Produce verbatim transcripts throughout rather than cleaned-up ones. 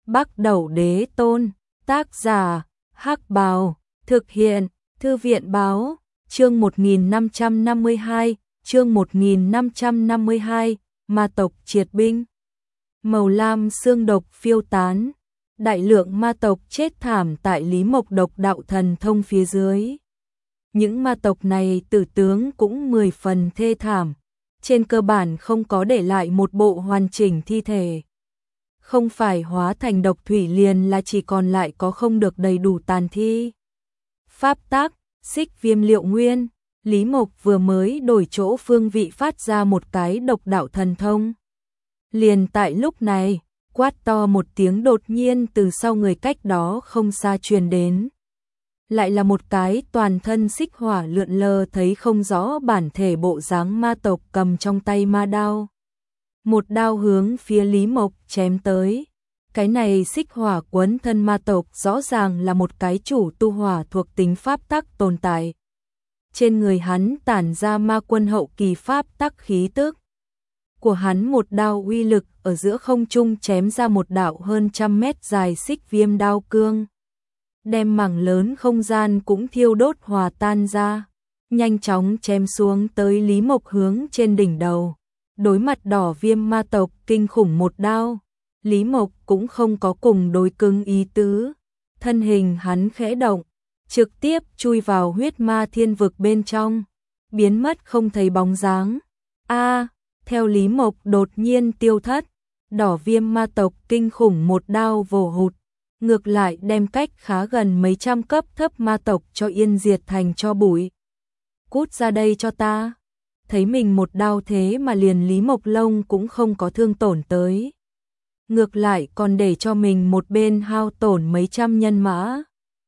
Bắc Đẩu Đế Tôn, tác giả, Hắc Bào, thực hiện, Thư viện báo, chương một nghìn năm trăm năm mươi hai, chương một nghìn năm trăm năm mươi hai, ma tộc triệt binh. Màu lam xương độc phiêu tán, đại lượng ma tộc chết thảm tại Lý Mộc độc đạo thần thông phía dưới. Những ma tộc này tử tướng cũng mười phần thê thảm, trên cơ bản không có để lại một bộ hoàn chỉnh thi thể. Không phải hóa thành độc thủy liền là chỉ còn lại có không được đầy đủ tàn thi. Pháp tác, xích viêm liệu nguyên, Lý Mộc vừa mới đổi chỗ phương vị phát ra một cái độc đạo thần thông. Liền tại lúc này, quát to một tiếng đột nhiên từ sau người cách đó không xa truyền đến. Lại là một cái toàn thân xích hỏa lượn lờ thấy không rõ bản thể bộ dáng ma tộc cầm trong tay ma đao. Một đao hướng phía Lý Mộc chém tới. Cái này xích hỏa quấn thân ma tộc rõ ràng là một cái chủ tu hỏa thuộc tính pháp tắc tồn tại. Trên người hắn tản ra ma quân hậu kỳ pháp tắc khí tức. Của hắn một đao uy lực ở giữa không trung chém ra một đạo hơn trăm mét dài xích viêm đao cương. Đem mảng lớn không gian cũng thiêu đốt hòa tan ra. Nhanh chóng chém xuống tới Lý Mộc hướng trên đỉnh đầu. Đối mặt đỏ viêm ma tộc kinh khủng một đao. Lý Mộc cũng không có cùng đối cứng ý tứ. Thân hình hắn khẽ động. Trực tiếp chui vào huyết ma thiên vực bên trong. Biến mất không thấy bóng dáng. A theo Lý Mộc đột nhiên tiêu thất. Đỏ viêm ma tộc kinh khủng một đao vồ hụt. Ngược lại đem cách khá gần mấy trăm cấp thấp ma tộc cho yên diệt thành cho bụi. Cút ra đây cho ta. Thấy mình một đao thế mà liền Lý Mộc Lông cũng không có thương tổn tới. Ngược lại còn để cho mình một bên hao tổn mấy trăm nhân mã.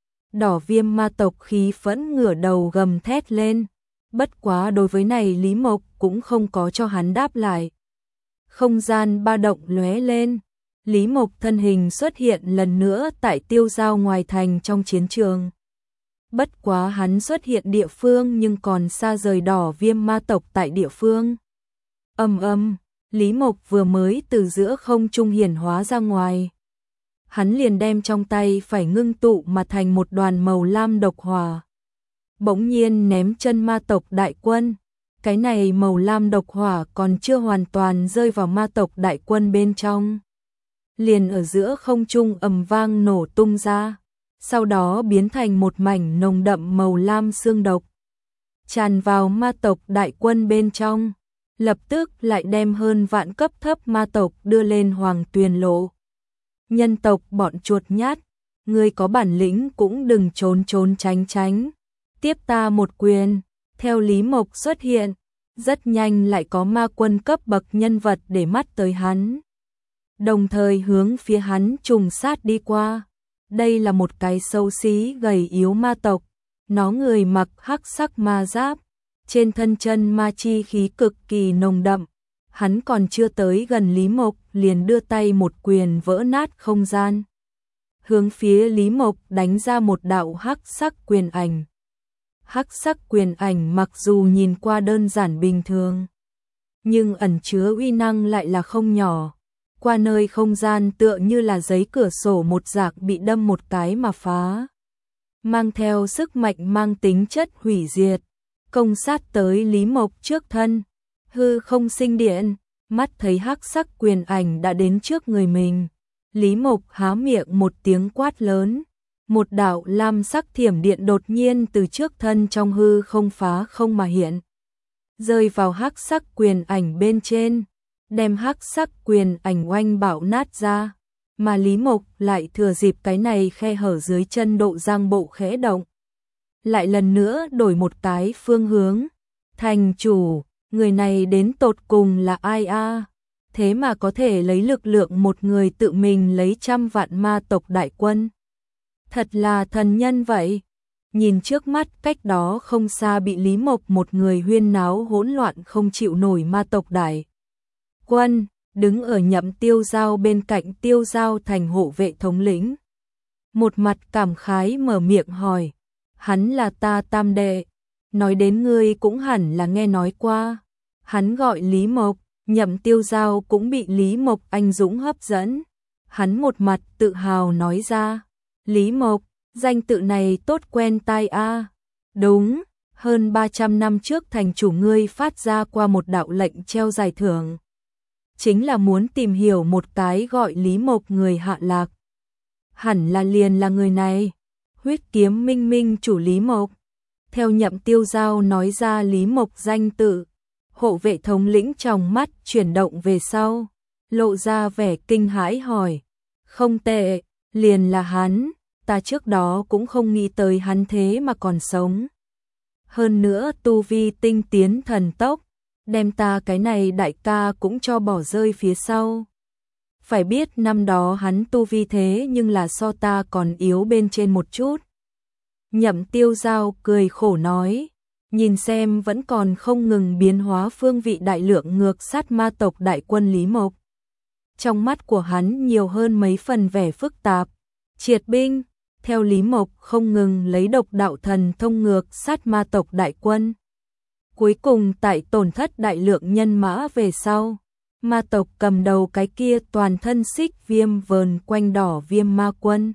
Đỏ viêm ma tộc khí phẫn ngửa đầu gầm thét lên. Bất quá đối với này Lý Mộc cũng không có cho hắn đáp lại. Không gian ba động lóe lên. Lý Mộc thân hình xuất hiện lần nữa tại tiêu giao ngoài thành trong chiến trường. Bất quá hắn xuất hiện địa phương nhưng còn xa rời đỏ viêm ma tộc tại địa phương. Ầm ầm, Lý Mộc vừa mới từ giữa không trung hiển hóa ra ngoài. Hắn liền đem trong tay phải ngưng tụ mà thành một đoàn màu lam độc hỏa. Bỗng nhiên ném chân ma tộc đại quân. Cái này màu lam độc hỏa còn chưa hoàn toàn rơi vào ma tộc đại quân bên trong. Liền ở giữa không trung ầm vang nổ tung ra. Sau đó biến thành một mảnh nồng đậm màu lam xương độc. Tràn vào ma tộc đại quân bên trong. Lập tức lại đem hơn vạn cấp thấp ma tộc đưa lên hoàng tuyền lộ. Nhân tộc bọn chuột nhát. Ngươi có bản lĩnh cũng đừng trốn trốn tránh tránh. Tiếp ta một quyền. Theo Lý Mộc xuất hiện. Rất nhanh lại có ma quân cấp bậc nhân vật để mắt tới hắn. Đồng thời hướng phía hắn trùng sát đi qua. Đây là một cái xấu xí gầy yếu ma tộc. Nó người mặc hắc sắc ma giáp. Trên thân chân ma chi khí cực kỳ nồng đậm. Hắn còn chưa tới gần Lý Mộc liền đưa tay một quyền vỡ nát không gian. Hướng phía Lý Mộc đánh ra một đạo hắc sắc quyền ảnh. Hắc sắc quyền ảnh mặc dù nhìn qua đơn giản bình thường. Nhưng ẩn chứa uy năng lại là không nhỏ. Qua nơi không gian tựa như là giấy cửa sổ một rạc bị đâm một cái mà phá. Mang theo sức mạnh mang tính chất hủy diệt. Công sát tới Lý Mộc trước thân. Hư không sinh điện. Mắt thấy hắc sắc quyền ảnh đã đến trước người mình. Lý Mộc há miệng một tiếng quát lớn. Một đạo lam sắc thiểm điện đột nhiên từ trước thân trong hư không phá không mà hiện. Rơi vào hắc sắc quyền ảnh bên trên. Đem hắc sắc quyền ảnh oanh bạo nát ra. Mà Lý Mộc lại thừa dịp cái này khe hở dưới chân độ giang bộ khẽ động. Lại lần nữa đổi một cái phương hướng. Thành chủ, người này đến tột cùng là ai a? Thế mà có thể lấy lực lượng một người tự mình lấy trăm vạn ma tộc đại quân. Thật là thần nhân vậy. Nhìn trước mắt cách đó không xa bị Lý Mộc một người huyên náo hỗn loạn không chịu nổi ma tộc đại quân, đứng ở Nhậm Tiêu Giao bên cạnh Tiêu Giao thành hộ vệ thống lĩnh. Một mặt cảm khái mở miệng hỏi, hắn là ta tam đệ, nói đến ngươi cũng hẳn là nghe nói qua. Hắn gọi Lý Mộc, Nhậm Tiêu Giao cũng bị Lý Mộc anh dũng hấp dẫn. hắn một mặt tự hào nói ra. Lý Mộc, danh tự này tốt quen tai a. Đúng, hơn ba trăm năm trước thành chủ ngươi phát ra qua một đạo lệnh treo giải thưởng. Chính là muốn tìm hiểu một cái gọi Lý Mộc người hạ lạc. Hẳn là liền là người này, huyết kiếm minh minh chủ Lý Mộc. Theo Nhậm Tiêu Giao nói ra Lý Mộc danh tự, hộ vệ thống lĩnh trong mắt chuyển động về sau, lộ ra vẻ kinh hãi hỏi. Không tệ, liền là hắn, ta trước đó cũng không nghĩ tới hắn thế mà còn sống. Hơn nữa tu vi tinh tiến thần tốc, đem ta cái này đại ca cũng cho bỏ rơi phía sau. Phải biết năm đó hắn tu vi thế nhưng là so ta còn yếu bên trên một chút. Nhậm Tiêu Giao cười khổ nói, nhìn xem vẫn còn không ngừng biến hóa phương vị đại lượng ngược sát ma tộc đại quân Lý Mộc. Trong mắt của hắn nhiều hơn mấy phần vẻ phức tạp. Triệt binh, theo Lý Mộc không ngừng lấy độc đạo thần thông ngược sát ma tộc đại quân. Cuối cùng tại tổn thất đại lượng nhân mã về sau, ma tộc cầm đầu cái kia toàn thân xích viêm vờn quanh đỏ viêm ma quân.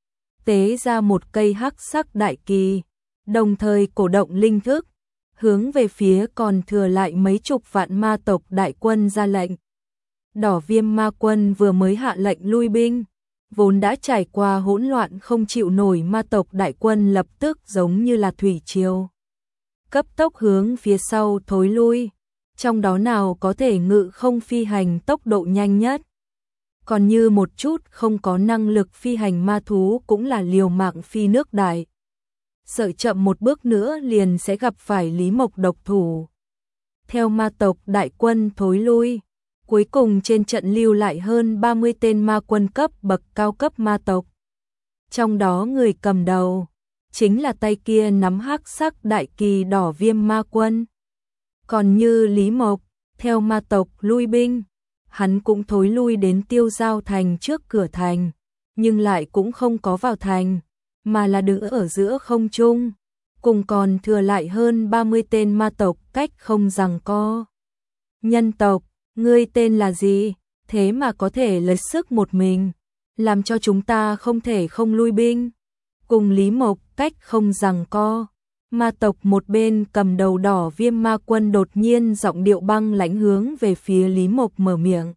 Tế ra một cây hắc sắc đại kỳ, đồng thời cổ động linh thức, hướng về phía còn thừa lại mấy chục vạn ma tộc đại quân ra lệnh. Đỏ viêm ma quân vừa mới hạ lệnh lui binh, vốn đã trải qua hỗn loạn không chịu nổi ma tộc đại quân lập tức giống như là thủy triều. Cấp tốc hướng phía sau thối lui, trong đó nào có thể ngự không phi hành tốc độ nhanh nhất. Còn như một chút không có năng lực phi hành ma thú cũng là liều mạng phi nước đại. Sợ chậm một bước nữa liền sẽ gặp phải Lý Mộc độc thủ. Theo ma tộc đại quân thối lui, cuối cùng trên trận lưu lại hơn ba mươi tên ma quân cấp bậc cao cấp ma tộc. Trong đó người cầm đầu chính là tay kia nắm hắc sắc đại kỳ đỏ viêm ma quân. Còn như Lý Mộc, theo ma tộc lui binh, hắn cũng thối lui đến Tiêu Giao thành trước cửa thành, nhưng lại cũng không có vào thành, mà là đứng ở giữa không trung, cùng còn thừa lại hơn ba mươi tên ma tộc cách không giằng co. Nhân tộc, ngươi tên là gì, thế mà có thể lấy sức một mình, làm cho chúng ta không thể không lui binh. Cùng Lý Mộc cách không giằng co, ma tộc một bên cầm đầu đỏ viêm ma quân đột nhiên giọng điệu băng lãnh hướng về phía Lý Mộc mở miệng.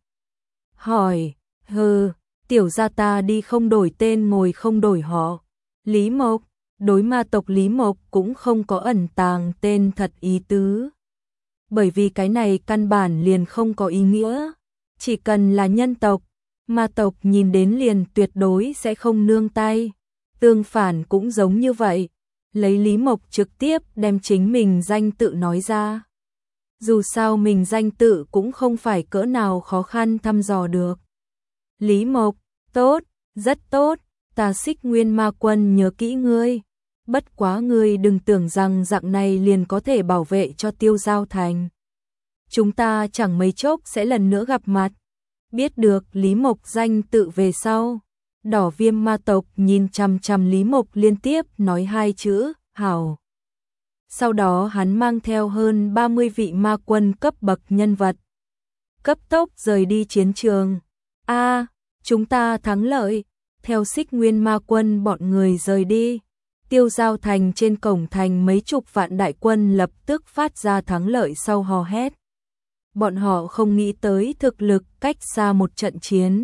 Hỏi, hừ, tiểu gia ta đi không đổi tên ngồi không đổi họ. Lý Mộc, đối ma tộc Lý Mộc cũng không có ẩn tàng tên thật ý tứ. Bởi vì cái này căn bản liền không có ý nghĩa. Chỉ cần là nhân tộc, ma tộc nhìn đến liền tuyệt đối sẽ không nương tay. Tương phản cũng giống như vậy. Lấy Lý Mộc trực tiếp đem chính mình danh tự nói ra. Dù sao mình danh tự cũng không phải cỡ nào khó khăn thăm dò được. Lý Mộc, tốt, rất tốt, ta Xích Nguyên Ma Quân nhớ kỹ ngươi. Bất quá ngươi đừng tưởng rằng dạng này liền có thể bảo vệ cho Tiêu Giao thành. Chúng ta chẳng mấy chốc sẽ lần nữa gặp mặt. Biết được Lý Mộc danh tự về sau, đỏ viêm ma tộc nhìn chằm chằm Lý Mộc liên tiếp nói hai chữ, hảo. Sau đó hắn mang theo hơn ba mươi vị ma quân cấp bậc nhân vật. Cấp tốc rời đi chiến trường. A, chúng ta thắng lợi. Theo Xích Nguyên ma quân bọn người rời đi. Tiêu Giao thành trên cổng thành mấy chục vạn đại quân lập tức phát ra thắng lợi sau hò hét. Bọn họ không nghĩ tới thực lực cách xa một trận chiến.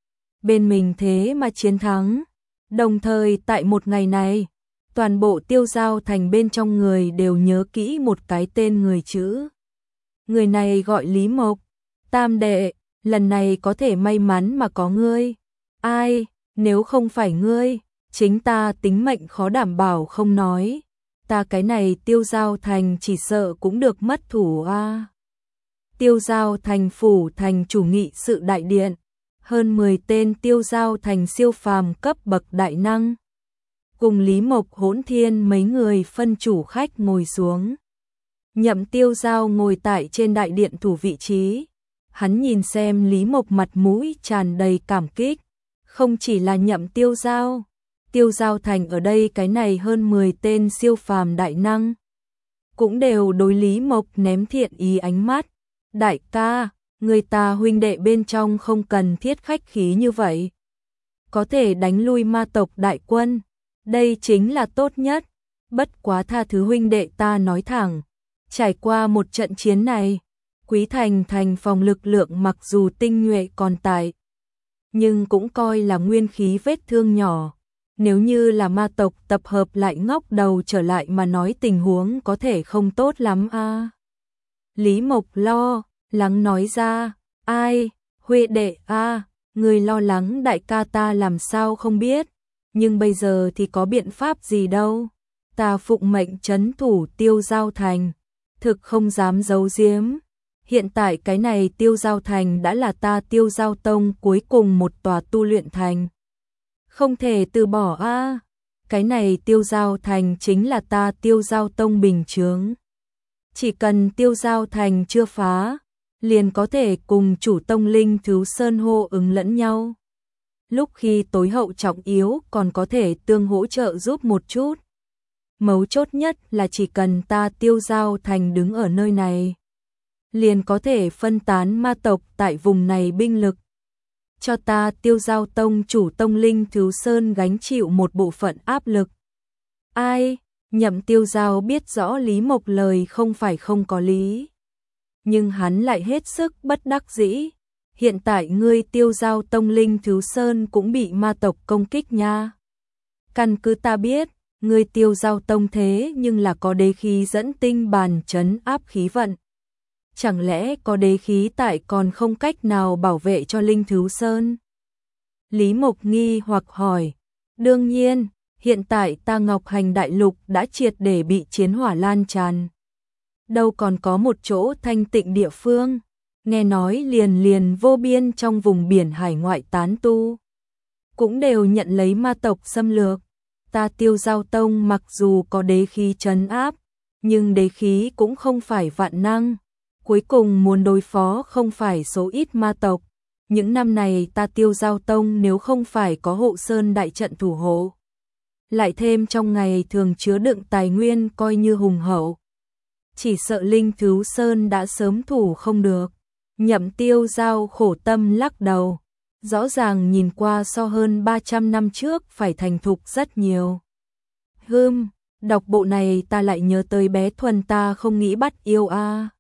Bên mình thế mà chiến thắng. Đồng thời tại một ngày này, toàn bộ Tiêu Giao thành bên trong người đều nhớ kỹ một cái tên người chữ. Người này gọi Lý Mộc. Tam đệ, lần này có thể may mắn mà có ngươi. Ai, nếu không phải ngươi, chính ta tính mệnh khó đảm bảo không nói. Ta cái này Tiêu Giao thành chỉ sợ cũng được mất thủ a. À. Tiêu Giao thành phủ thành chủ nghị sự đại điện. Hơn mười tên Tiêu Giao thành siêu phàm cấp bậc đại năng. Cùng Lý Mộc Hỗn Thiên mấy người phân chủ khách ngồi xuống. Nhậm Tiêu Giao ngồi tại trên đại điện thủ vị trí. Hắn nhìn xem Lý Mộc mặt mũi tràn đầy cảm kích. Không chỉ là Nhậm Tiêu Giao, Tiêu Giao thành ở đây cái này hơn mười tên siêu phàm đại năng. Cũng đều đối Lý Mộc ném thiện ý ánh mắt. Đại ca, người ta huynh đệ bên trong không cần thiết khách khí như vậy. có thể đánh lui ma tộc đại quân. Đây chính là tốt nhất. Bất quá tha thứ huynh đệ ta nói thẳng. Trải qua một trận chiến này, Quý Thành thành phòng lực lượng mặc dù tinh nhuệ còn tại, nhưng cũng coi là nguyên khí vết thương nhỏ. Nếu như là ma tộc tập hợp lại ngóc đầu trở lại mà nói tình huống có thể không tốt lắm a. À. Lý Mộc lo lắng nói ra, ai, Huệ đệ a, à, người lo lắng đại ca ta làm sao không biết, nhưng bây giờ thì có biện pháp gì đâu. Ta phụng mệnh trấn thủ Tiêu Giao Thành, thực không dám giấu giếm. Hiện tại cái này Tiêu Giao Thành đã là ta Tiêu Giao Tông cuối cùng một tòa tu luyện thành. Không thể từ bỏ a. À. Cái này Tiêu Giao Thành chính là ta Tiêu Giao Tông bình chướng. Chỉ cần Tiêu Giao Thành chưa phá, liền có thể cùng chủ tông linh thú sơn hô ứng lẫn nhau. Lúc khi tối hậu trọng yếu còn có thể tương hỗ trợ giúp một chút. Mấu chốt nhất là chỉ cần ta Tiêu Giao Thành đứng ở nơi này, liền có thể phân tán ma tộc tại vùng này binh lực. Cho ta Tiêu Giao Tông chủ tông linh thú sơn gánh chịu một bộ phận áp lực. Ai, Nhậm Tiêu Giao biết rõ Lý Mộc lời không phải không có lý. Nhưng hắn lại hết sức bất đắc dĩ. Hiện tại ngươi Tiêu Giao Tông linh thú sơn cũng bị ma tộc công kích nha. Căn cứ ta biết, ngươi Tiêu Giao Tông thế nhưng là có đế khí dẫn tinh bàn trấn áp khí vận. Chẳng lẽ có đế khí tại còn không cách nào bảo vệ cho linh thú sơn? Lý Mộc nghi hoặc hỏi. Đương nhiên, hiện tại ta Ngọc Hành Đại Lục đã triệt để bị chiến hỏa lan tràn. Đâu còn có một chỗ thanh tịnh địa phương, nghe nói liền liền vô biên trong vùng biển hải ngoại tán tu. Cũng đều nhận lấy ma tộc xâm lược. Ta Tiêu Giao Tông mặc dù có đế khí trấn áp, nhưng đế khí cũng không phải vạn năng. Cuối cùng muốn đối phó không phải số ít ma tộc. Những năm này ta Tiêu Giao Tông nếu không phải có hộ sơn đại trận thủ hộ, lại thêm trong ngày thường chứa đựng tài nguyên coi như hùng hậu, chỉ sợ linh thú sơn đã sớm thủ không được. Nhậm Tiêu Giao khổ tâm lắc đầu. Rõ ràng nhìn qua so hơn ba trăm năm trước phải thành thục rất nhiều. Hừm, đọc bộ này ta lại nhớ tới bé Thuần ta không nghĩ bắt yêu a. À.